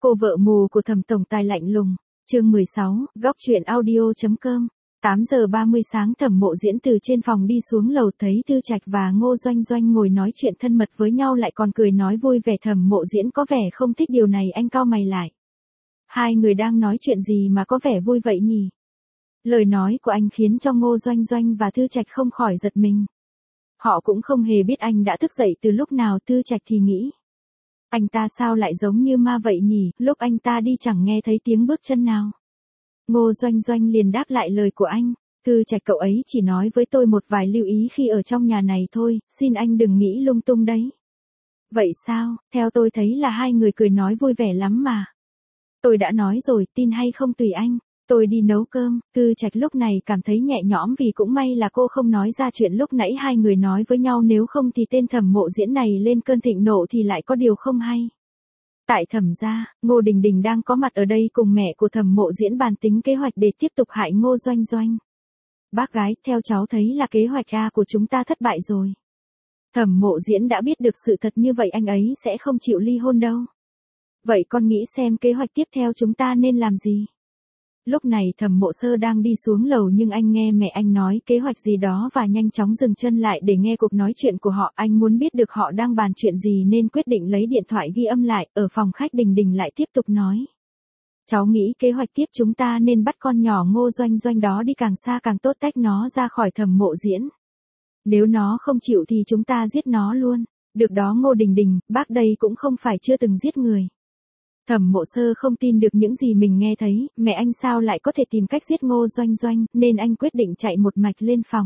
Cô vợ mù của Thẩm tổng tài lạnh lùng. Chương 16, góc truyện audio.com. 8 giờ 30 sáng Thẩm Mộ Diễn từ trên phòng đi xuống lầu thấy Thư Trạch và Ngô Doanh Doanh ngồi nói chuyện thân mật với nhau lại còn cười nói vui vẻ. Thẩm Mộ Diễn có vẻ không thích điều này, anh cau mày lại. Hai người đang nói chuyện gì mà có vẻ vui vậy nhỉ? Lời nói của anh khiến cho Ngô Doanh Doanh và Thư Trạch không khỏi giật mình. Họ cũng không hề biết anh đã thức dậy từ lúc nào. Thư Trạch thì nghĩ, anh ta sao lại giống như ma vậy nhỉ, lúc anh ta đi chẳng nghe thấy tiếng bước chân nào. Ngô Doanh Doanh liền đáp lại lời của anh, Thư Trạch cậu ấy chỉ nói với tôi một vài lưu ý khi ở trong nhà này thôi, xin anh đừng nghĩ lung tung đấy. Vậy sao, theo tôi thấy là hai người cười nói vui vẻ lắm mà. Tôi đã nói rồi, tin hay không tùy anh. Tôi đi nấu cơm. Thư Trạch lúc này cảm thấy nhẹ nhõm vì cũng may là cô không nói ra chuyện lúc nãy hai người nói với nhau, nếu không thì tên Thẩm Mộ Diễn này lên cơn thịnh nộ thì lại có điều không hay. Tại Thẩm gia, Ngô Đình Đình đang có mặt ở đây cùng mẹ của Thẩm Mộ Diễn bàn tính kế hoạch để tiếp tục hại Ngô Doanh Doanh. Bác gái, theo cháu thấy là kế hoạch A của chúng ta thất bại rồi. Thẩm Mộ Diễn đã biết được sự thật như vậy anh ấy sẽ không chịu ly hôn đâu. Vậy con nghĩ xem kế hoạch tiếp theo chúng ta nên làm gì? Lúc này Thẩm Mộ Sơ đang đi xuống lầu nhưng anh nghe mẹ anh nói kế hoạch gì đó và nhanh chóng dừng chân lại để nghe cuộc nói chuyện của họ. Anh muốn biết được họ đang bàn chuyện gì nên quyết định lấy điện thoại ghi âm lại. Ở phòng khách Đình Đình lại tiếp tục nói. Cháu nghĩ kế hoạch tiếp chúng ta nên bắt con nhỏ Ngô Doanh Doanh đó đi càng xa càng tốt, tách nó ra khỏi Thẩm Mộ Diễn. Nếu nó không chịu thì chúng ta giết nó luôn. Được đó Ngô Đình Đình, bác đây cũng không phải chưa từng giết người. Thẩm Mộ Sơ không tin được những gì mình nghe thấy, mẹ anh sao lại có thể tìm cách giết Ngô Doanh Doanh, nên anh quyết định chạy một mạch lên phòng.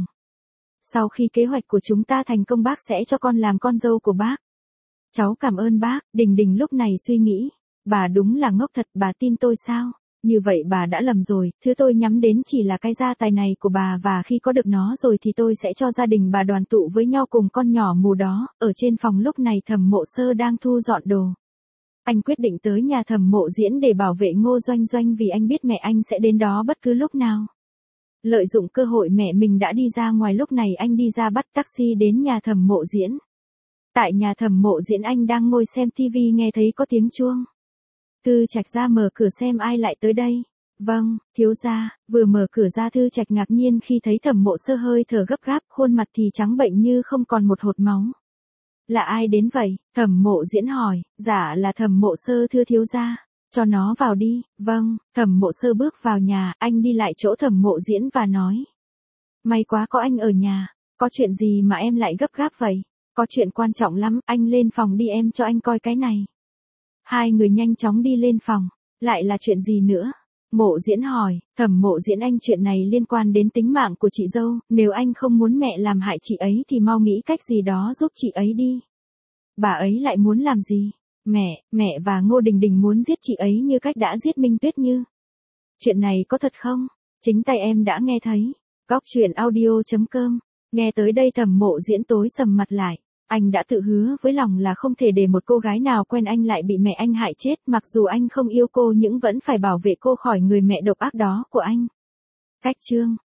Sau khi kế hoạch của chúng ta thành công bác sẽ cho con làm con dâu của bác. Cháu cảm ơn bác. Đình Đình lúc này suy nghĩ, bà đúng là ngốc thật, bà tin tôi sao? Như vậy bà đã lầm rồi, thứ tôi nhắm đến chỉ là cái gia tài này của bà và khi có được nó rồi thì tôi sẽ cho gia đình bà đoàn tụ với nhau cùng con nhỏ mù đó. Ở trên phòng lúc này Thẩm Mộ Sơ đang thu dọn đồ. Anh quyết định tới nhà Thẩm Mộ Diễn để bảo vệ Ngô Doanh Doanh vì anh biết mẹ anh sẽ đến đó bất cứ lúc nào. Lợi dụng cơ hội mẹ mình đã đi ra ngoài lúc này anh đi ra bắt taxi đến nhà Thẩm Mộ Diễn. Tại nhà Thẩm Mộ Diễn anh đang ngồi xem TV nghe thấy có tiếng chuông. Thư Trạch ra mở cửa xem ai lại tới đây. Vâng, thiếu gia. Vừa mở cửa ra Thư Trạch ngạc nhiên khi thấy Thẩm Mộ Sơ hơi thở gấp gáp, khuôn mặt thì trắng bệnh như không còn một hột máu. Là ai đến vậy? Thẩm Mộ Diễn hỏi. Dạ là Thẩm Mộ Sơ thưa thiếu gia. Cho nó vào đi. Vâng. Thẩm Mộ Sơ bước vào nhà, anh đi lại chỗ Thẩm Mộ Diễn và nói. May quá có anh ở nhà. Có chuyện gì mà em lại gấp gáp vậy? Có chuyện quan trọng lắm, anh lên phòng đi em cho anh coi cái này. Hai người nhanh chóng đi lên phòng. Lại là chuyện gì nữa? Mộ Diễn hỏi. Thẩm Mộ Diễn anh, chuyện này liên quan đến tính mạng của chị dâu, nếu anh không muốn mẹ làm hại chị ấy thì mau nghĩ cách gì đó giúp chị ấy đi. Bà ấy lại muốn làm gì? Mẹ và Ngô Đình Đình muốn giết chị ấy như cách đã giết Minh Tuyết Như. Chuyện này có thật không? Chính tay em đã nghe thấy. Góc truyện audio.com. Nghe tới đây Thẩm Mộ Diễn tối sầm mặt lại. Anh đã tự hứa với lòng là không thể để một cô gái nào quen anh lại bị mẹ anh hại chết, mặc dù anh không yêu cô nhưng vẫn phải bảo vệ cô khỏi người mẹ độc ác đó của anh. Cách chương